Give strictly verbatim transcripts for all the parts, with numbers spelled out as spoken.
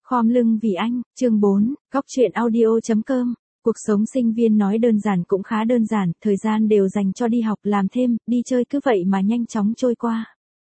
Khom lưng vì anh, chương bốn, góc truyện audio.com. Cuộc sống sinh viên nói đơn giản cũng khá đơn giản, thời gian đều dành cho đi học, làm thêm, đi chơi cứ vậy mà nhanh chóng trôi qua.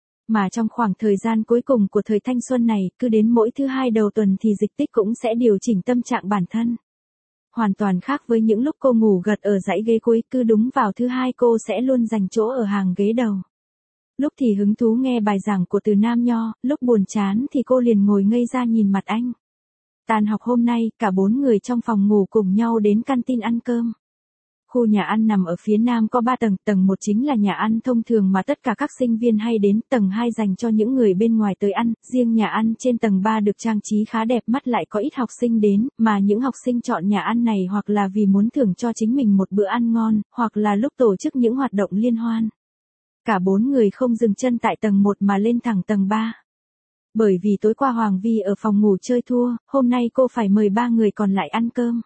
Mà trong khoảng thời gian cuối cùng của thời thanh xuân này, cứ đến mỗi thứ hai đầu tuần thì Dịch Tích cũng sẽ điều chỉnh tâm trạng bản thân. Hoàn toàn khác với những lúc cô ngủ gật ở dãy ghế cuối, cứ đúng vào thứ hai cô sẽ luôn dành chỗ ở hàng ghế đầu. Lúc thì hứng thú nghe bài giảng của Từ Nam Nho, lúc buồn chán thì cô liền ngồi ngây ra nhìn mặt anh. Tan học hôm nay, cả bốn người trong phòng ngủ cùng nhau đến canteen ăn cơm. Khu nhà ăn nằm ở phía nam có ba tầng, tầng một chính là nhà ăn thông thường mà tất cả các sinh viên hay đến, tầng hai dành cho những người bên ngoài tới ăn, riêng nhà ăn trên tầng ba được trang trí khá đẹp mắt lại có ít học sinh đến, mà những học sinh chọn nhà ăn này hoặc là vì muốn thưởng cho chính mình một bữa ăn ngon, hoặc là lúc tổ chức những hoạt động liên hoan. Cả bốn người không dừng chân tại tầng một mà lên thẳng tầng ba. Bởi vì tối qua Hoàng Vi ở phòng ngủ chơi thua, hôm nay cô phải mời ba người còn lại ăn cơm.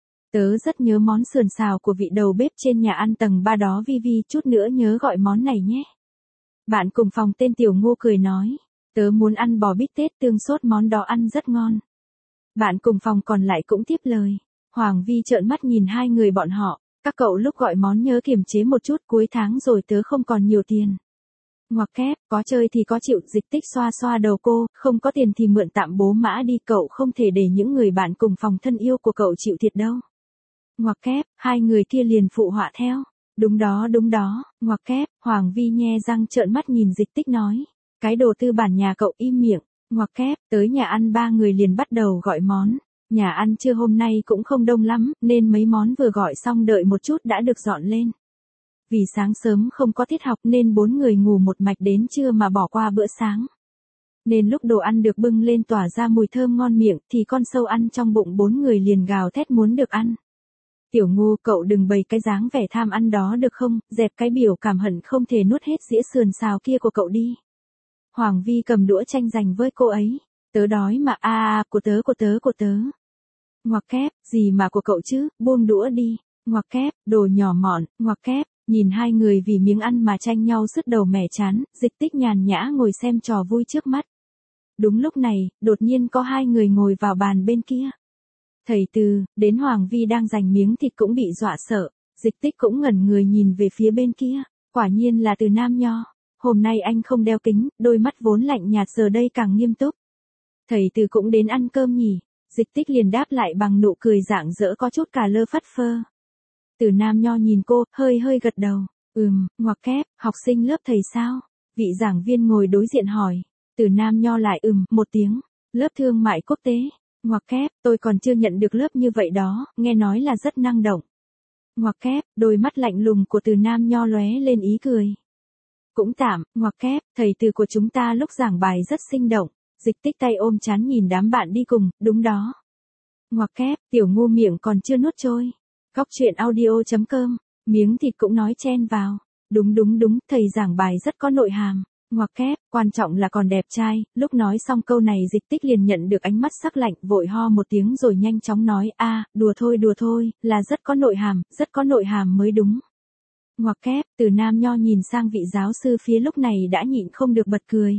Tớ rất nhớ món sườn xào của vị đầu bếp trên nhà ăn tầng ba đó Vi Vi, chút nữa nhớ gọi món này nhé. Bạn cùng phòng tên Tiểu Ngô cười nói, tớ muốn ăn bò bít tết tương sốt, món đó ăn rất ngon. Bạn cùng phòng còn lại cũng tiếp lời. Hoàng Vi trợn mắt nhìn hai người bọn họ, các cậu lúc gọi món nhớ kiềm chế một chút, cuối tháng rồi tớ không còn nhiều tiền. Ngoặc kép, có chơi thì có chịu. Dịch Tích xoa xoa đầu cô, không có tiền thì mượn tạm bố mã đi, cậu không thể để những người bạn cùng phòng thân yêu của cậu chịu thiệt đâu. Ngoặc kép, hai người kia liền phụ họa theo. Đúng đó đúng đó, ngoặc kép. Hoàng Vi nhe răng trợn mắt nhìn Dịch Tích nói, cái đồ tư bản nhà cậu im miệng. Ngoặc kép, tới nhà ăn ba người liền bắt đầu gọi món. Nhà ăn trưa hôm nay cũng không đông lắm, nên mấy món vừa gọi xong đợi một chút đã được dọn lên. Vì sáng sớm không có tiết học nên bốn người ngủ một mạch đến trưa mà bỏ qua bữa sáng. Nên lúc đồ ăn được bưng lên tỏa ra mùi thơm ngon miệng thì con sâu ăn trong bụng bốn người liền gào thét muốn được ăn. Tiểu Ngô, cậu đừng bày cái dáng vẻ tham ăn đó được không, dẹp cái biểu cảm hận không thể nuốt hết dĩa sườn xào kia của cậu đi. Hoàng Vi cầm đũa tranh giành với cô ấy. Tớ đói mà, a à, của tớ của tớ của tớ. Ngoặc kép, gì mà của cậu chứ, buông đũa đi. Ngoặc kép, đồ nhỏ mọn. Ngoặc kép, nhìn hai người vì miếng ăn mà tranh nhau sứt đầu mẻ chán, Dịch Tích nhàn nhã ngồi xem trò vui trước mắt. Đúng lúc này, đột nhiên có hai người ngồi vào bàn bên kia. Thầy Từ, đến Hoàng Vi đang giành miếng thịt cũng bị dọa sợ, Dịch Tích cũng ngẩn người nhìn về phía bên kia, quả nhiên là Từ Nam Nho. Hôm nay anh không đeo kính, đôi mắt vốn lạnh nhạt giờ đây càng nghiêm túc. Thầy Từ cũng đến ăn cơm nhỉ? Dịch Tích liền đáp lại bằng nụ cười rạng rỡ có chút cả lơ phất phơ. Từ Nam Nho nhìn cô, hơi hơi gật đầu. Ừm, ngoặc kép, học sinh lớp thầy sao? Vị giảng viên ngồi đối diện hỏi. Từ Nam Nho lại ừm, một tiếng. Lớp thương mại quốc tế. Ngoặc kép, tôi còn chưa nhận được lớp như vậy đó, nghe nói là rất năng động. Ngoặc kép, đôi mắt lạnh lùng của Từ Nam Nho lóe lên ý cười. Cũng tạm, ngoặc kép, thầy Từ của chúng ta lúc giảng bài rất sinh động. Dịch Tích tay ôm trán nhìn đám bạn đi cùng, đúng đó. Ngoặc kép, Tiểu Ngô miệng còn chưa nuốt trôi. Góc truyện audio.com, miếng thịt cũng nói chen vào. Đúng đúng đúng, thầy giảng bài rất có nội hàm. Ngoặc kép, quan trọng là còn đẹp trai. Lúc nói xong câu này Dịch Tích liền nhận được ánh mắt sắc lạnh, vội ho một tiếng rồi nhanh chóng nói, a, à, đùa thôi đùa thôi, là rất có nội hàm, rất có nội hàm mới đúng. Ngoặc kép, Từ Nam Nho nhìn sang vị giáo sư phía lúc này đã nhịn không được bật cười.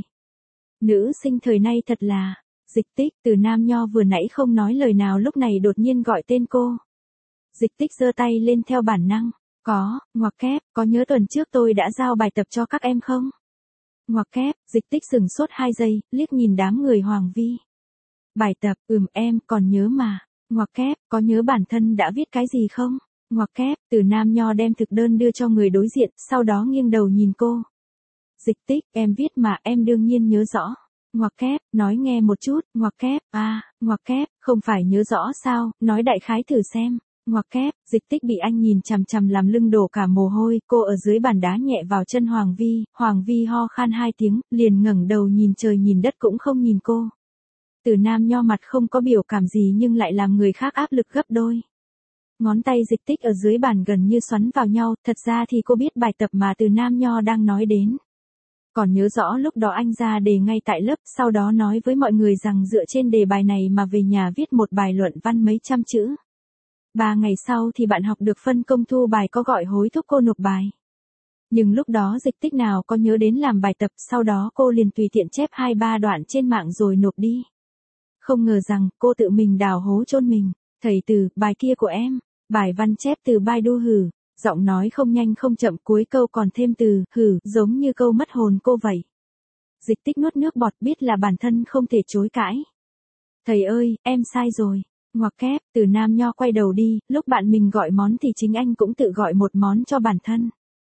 Nữ sinh thời nay thật là, Dịch Tích. Từ Nam Nho vừa nãy không nói lời nào lúc này đột nhiên gọi tên cô. Dịch Tích giơ tay lên theo bản năng. Có, ngoặc kép, có nhớ tuần trước tôi đã giao bài tập cho các em không? Ngoặc kép, Dịch Tích sừng sốt hai giây, liếc nhìn đám người Hoàng Vi. Bài tập, ừm em, còn nhớ mà. Ngoặc kép, có nhớ bản thân đã viết cái gì không? Ngoặc kép, Từ Nam Nho đem thực đơn đưa cho người đối diện, sau đó nghiêng đầu nhìn cô. Dịch Tích, em viết mà, em đương nhiên nhớ rõ. Ngoặc kép, nói nghe một chút. Ngoặc kép, à, ngoặc kép, không phải nhớ rõ sao, nói đại khái thử xem. Ngoặc kép, Dịch Tích bị anh nhìn chằm chằm làm lưng đổ cả mồ hôi, cô ở dưới bàn đá nhẹ vào chân Hoàng Vi, Hoàng Vi ho khan hai tiếng, liền ngẩng đầu nhìn trời nhìn đất cũng không nhìn cô. Từ Nam Nho mặt không có biểu cảm gì nhưng lại làm người khác áp lực gấp đôi. Ngón tay Dịch Tích ở dưới bàn gần như xoắn vào nhau, thật ra thì cô biết bài tập mà Từ Nam Nho đang nói đến. Còn nhớ rõ lúc đó anh ra đề ngay tại lớp, sau đó nói với mọi người rằng dựa trên đề bài này mà về nhà viết một bài luận văn mấy trăm chữ. Ba ngày sau thì bạn học được phân công thu bài có gọi hối thúc cô nộp bài. Nhưng lúc đó Dịch Tích nào có nhớ đến làm bài tập, sau đó cô liền tùy tiện chép hai ba đoạn trên mạng rồi nộp đi. Không ngờ rằng, cô tự mình đào hố chôn mình. Thầy từ, bài kia của em. Bài văn chép từ Baidu hử. Giọng nói không nhanh không chậm, cuối câu còn thêm từ, hử, giống như câu mất hồn cô vậy. Dịch Tích nuốt nước bọt, biết là bản thân không thể chối cãi. Thầy ơi, em sai rồi. Ngoặc kép, Từ Nam Nho quay đầu đi, lúc bạn mình gọi món thì chính anh cũng tự gọi một món cho bản thân.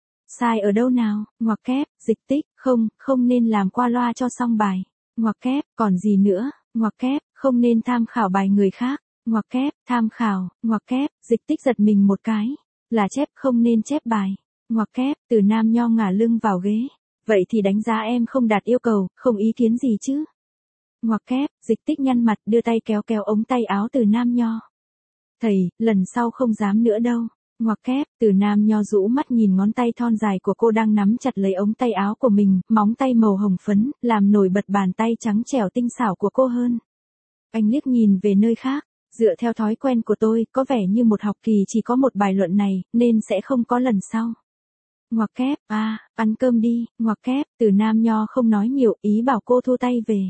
Sai ở đâu nào? Ngoặc kép, Dịch Tích, không, không nên làm qua loa cho xong bài. Ngoặc kép, còn gì nữa? Ngoặc kép, không nên tham khảo bài người khác. Ngoặc kép, tham khảo, ngoặc kép, Dịch Tích giật mình một cái. Là chép, không nên chép bài. Ngoặc kép, Từ Nam Nho ngả lưng vào ghế. Vậy thì đánh giá em không đạt yêu cầu, không ý kiến gì chứ? Ngoặc kép, Dịch Tích nhăn mặt, đưa tay kéo kéo ống tay áo Từ Nam Nho. Thầy, lần sau không dám nữa đâu. Ngoặc kép, Từ Nam Nho rũ mắt nhìn ngón tay thon dài của cô đang nắm chặt lấy ống tay áo của mình, móng tay màu hồng phấn, làm nổi bật bàn tay trắng trẻo tinh xảo của cô hơn. Anh liếc nhìn về nơi khác, dựa theo thói quen của tôi, có vẻ như một học kỳ chỉ có một bài luận này, nên sẽ không có lần sau. Ngoặc kép, à, ăn cơm đi, ngoặc kép, Từ Nam Nho không nói nhiều, ý bảo cô thu tay về.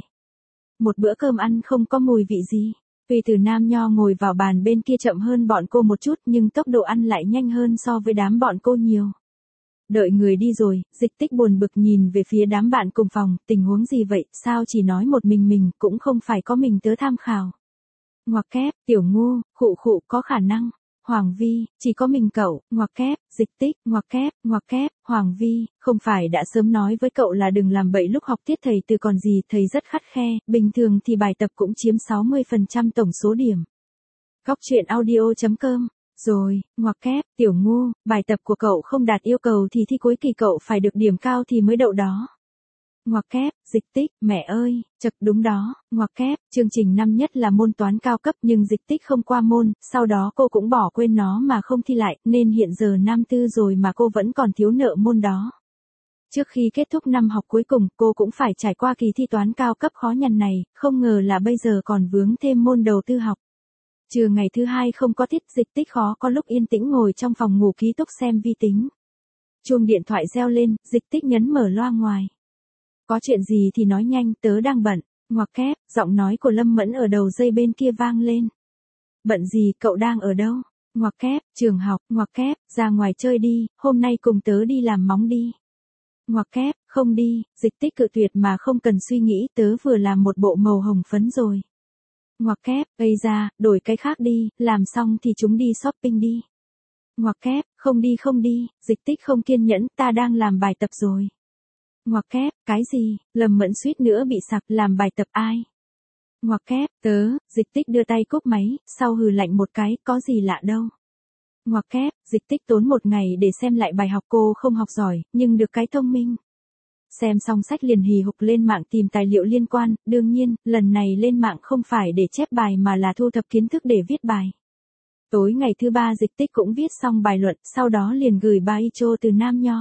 Một bữa cơm ăn không có mùi vị gì. Tuy Từ Nam Nho ngồi vào bàn bên kia chậm hơn bọn cô một chút nhưng tốc độ ăn lại nhanh hơn so với đám bọn cô nhiều. Đợi người đi rồi, Dịch Tích buồn bực nhìn về phía đám bạn cùng phòng, tình huống gì vậy, sao chỉ nói một mình mình, cũng không phải có mình tớ tham khảo. Ngoặc kép, Tiểu Ngu, khụ khụ, có khả năng. Hoàng Vi, chỉ có mình cậu, ngoặc kép, Dịch Tích, ngoặc kép, ngoặc kép, Hoàng Vi, không phải đã sớm nói với cậu là đừng làm bậy lúc học tiết thầy từ còn gì, thầy rất khắt khe, bình thường thì bài tập cũng chiếm sáu mươi phần trăm tổng số điểm. Góc truyện audio chấm com, rồi, ngoặc kép, Tiểu Ngu, bài tập của cậu không đạt yêu cầu thì thi cuối kỳ cậu phải được điểm cao thì mới đậu đó. Ngoặc kép, Dịch Tích, mẹ ơi, chật đúng đó, ngoặc kép, chương trình năm nhất là môn toán cao cấp nhưng Dịch Tích không qua môn, sau đó cô cũng bỏ quên nó mà không thi lại, nên hiện giờ năm tư rồi mà cô vẫn còn thiếu nợ môn đó. Trước khi kết thúc năm học cuối cùng, cô cũng phải trải qua kỳ thi toán cao cấp khó nhằn này, không ngờ là bây giờ còn vướng thêm môn đầu tư học. Trừ ngày thứ hai không có tiết, Dịch Tích khó có lúc yên tĩnh ngồi trong phòng ngủ ký túc xem vi tính. Chuông điện thoại reo lên, Dịch Tích nhấn mở loa ngoài. Có chuyện gì thì nói nhanh, tớ đang bận. Ngoặc kép, giọng nói của Lâm Mẫn ở đầu dây bên kia vang lên. Bận gì, cậu đang ở đâu? Ngoặc kép, trường học, ngoặc kép, ra ngoài chơi đi, hôm nay cùng tớ đi làm móng đi. Ngoặc kép, không đi, Dịch Tích cự tuyệt mà không cần suy nghĩ, tớ vừa làm một bộ màu hồng phấn rồi. Ngoặc kép, ây ra, đổi cái khác đi, làm xong thì chúng đi shopping đi. Ngoặc kép, không đi không đi, Dịch Tích không kiên nhẫn, ta đang làm bài tập rồi. Ngoặc kép, cái gì, Lâm Mẫn suýt nữa bị sặc, làm bài tập ai? Ngoặc kép, tớ, Dịch Tích đưa tay cúp máy, sau hừ lạnh một cái, có gì lạ đâu. Ngoặc kép, Dịch Tích tốn một ngày để xem lại bài học, cô không học giỏi, nhưng được cái thông minh. Xem xong sách liền hì hục lên mạng tìm tài liệu liên quan, đương nhiên, lần này lên mạng không phải để chép bài mà là thu thập kiến thức để viết bài. Tối ngày thứ ba Dịch Tích cũng viết xong bài luận, sau đó liền gửi ba y chô Từ Nam Nho.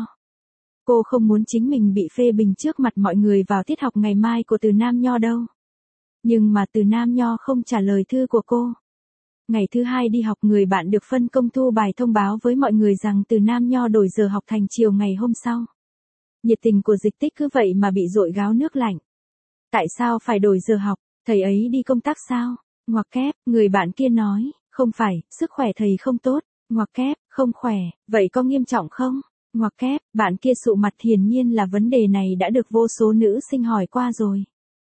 Cô không muốn chính mình bị phê bình trước mặt mọi người vào tiết học ngày mai của Từ Nam Nho đâu. Nhưng mà Từ Nam Nho không trả lời thư của cô. Ngày thứ hai đi học, người bạn được phân công thu bài thông báo với mọi người rằng Từ Nam Nho đổi giờ học thành chiều ngày hôm sau. Nhiệt tình của Dịch Tích cứ vậy mà bị dội gáo nước lạnh. Tại sao phải đổi giờ học, thầy ấy đi công tác sao? Ngoặc kép, người bạn kia nói, không phải, sức khỏe thầy không tốt. Ngoặc kép, không khỏe, vậy có nghiêm trọng không? Ngoặc kép, bạn kia sụ mặt, hiển nhiên là vấn đề này đã được vô số nữ sinh hỏi qua rồi.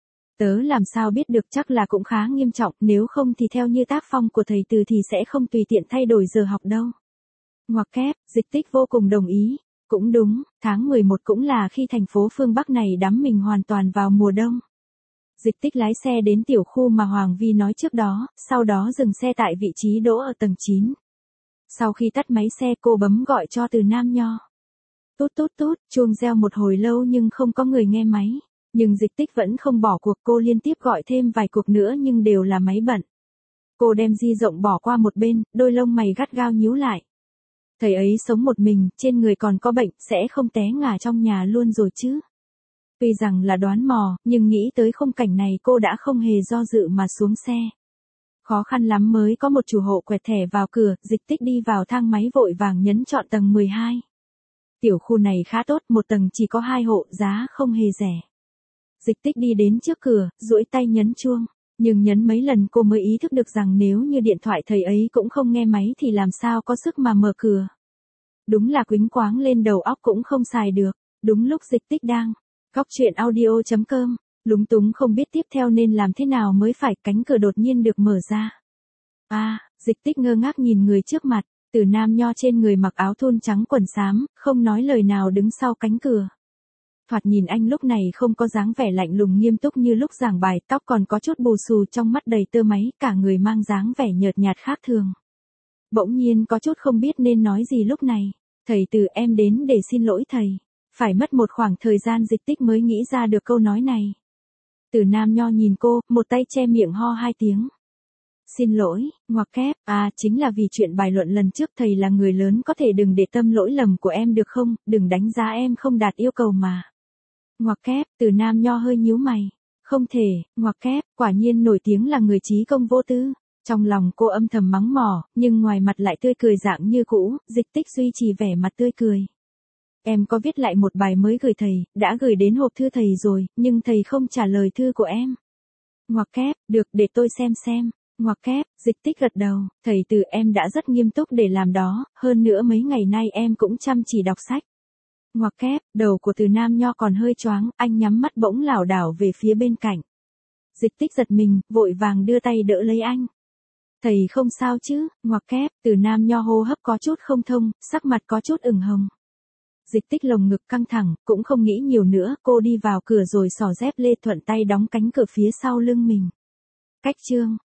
Tớ làm sao biết được, chắc là cũng khá nghiêm trọng, nếu không thì theo như tác phong của thầy Từ thì sẽ không tùy tiện thay đổi giờ học đâu. Ngoặc kép, Dịch Tích vô cùng đồng ý. Cũng đúng, tháng mười một cũng là khi thành phố phương Bắc này đắm mình hoàn toàn vào mùa đông. Dịch Tích lái xe đến tiểu khu mà Hoàng Vi nói trước đó, sau đó dừng xe tại vị trí đỗ ở tầng chín. Sau khi tắt máy xe cô bấm gọi cho Từ Nam Nho. Tút tút tút, chuông reo một hồi lâu nhưng không có người nghe máy. Nhưng Dịch Tích vẫn không bỏ cuộc, cô liên tiếp gọi thêm vài cuộc nữa nhưng đều là máy bận. Cô đem di động bỏ qua một bên, đôi lông mày gắt gao nhíu lại. Thầy ấy sống một mình, trên người còn có bệnh, sẽ không té ngã trong nhà luôn rồi chứ. Tuy rằng là đoán mò, nhưng nghĩ tới khung cảnh này cô đã không hề do dự mà xuống xe. Khó khăn lắm mới có một chủ hộ quẹt thẻ vào cửa, Dịch Tích đi vào thang máy vội vàng nhấn chọn tầng mười hai. Tiểu khu này khá tốt, một tầng chỉ có hai hộ, giá không hề rẻ. Dịch Tích đi đến trước cửa, duỗi tay nhấn chuông. Nhưng nhấn mấy lần cô mới ý thức được rằng nếu như điện thoại thầy ấy cũng không nghe máy thì làm sao có sức mà mở cửa. Đúng là quýnh quáng lên đầu óc cũng không xài được. Đúng lúc Dịch Tích đang cóc truyện audio chấm com, lúng túng không biết tiếp theo nên làm thế nào mới phải, cánh cửa đột nhiên được mở ra. À, Dịch Tích ngơ ngác nhìn người trước mặt, Từ Nam Nho trên người mặc áo thun trắng quần xám, không nói lời nào đứng sau cánh cửa. Thoạt nhìn anh lúc này không có dáng vẻ lạnh lùng nghiêm túc như lúc giảng bài, tóc còn có chút bù xù, trong mắt đầy tơ máy, cả người mang dáng vẻ nhợt nhạt khác thường. Bỗng nhiên có chút không biết nên nói gì lúc này. Thầy Từ, em đến để xin lỗi thầy. Phải mất một khoảng thời gian Dịch Tích mới nghĩ ra được câu nói này. Từ Nam Nho nhìn cô, một tay che miệng ho hai tiếng. Xin lỗi, ngoặc kép, à chính là vì chuyện bài luận lần trước, thầy là người lớn có thể đừng để tâm lỗi lầm của em được không, đừng đánh giá em không đạt yêu cầu mà. Ngoặc kép, Từ Nam Nho hơi nhíu mày. Không thể, ngoặc kép, quả nhiên nổi tiếng là người trí công vô tư. Trong lòng cô âm thầm mắng mỏ, nhưng ngoài mặt lại tươi cười dạng như cũ. Dịch Tích duy trì vẻ mặt tươi cười. Em có viết lại một bài mới gửi thầy, đã gửi đến hộp thư thầy rồi, nhưng thầy không trả lời thư của em. Ngoặc kép, được, để tôi xem xem. Ngoặc kép, Dịch Tích gật đầu, thầy Từ, em đã rất nghiêm túc để làm đó, hơn nữa mấy ngày nay em cũng chăm chỉ đọc sách. Ngoặc kép, đầu của Từ Nam Nho còn hơi choáng, anh nhắm mắt bỗng lảo đảo về phía bên cạnh. Dịch Tích giật mình, vội vàng đưa tay đỡ lấy anh. Thầy không sao chứ? Ngoặc kép, Từ Nam Nho hô hấp có chút không thông, sắc mặt có chút ửng hồng. Dịch Tích lồng ngực căng thẳng, cũng không nghĩ nhiều nữa, cô đi vào cửa rồi xỏ dép lê thuận tay đóng cánh cửa phía sau lưng mình. Cách chương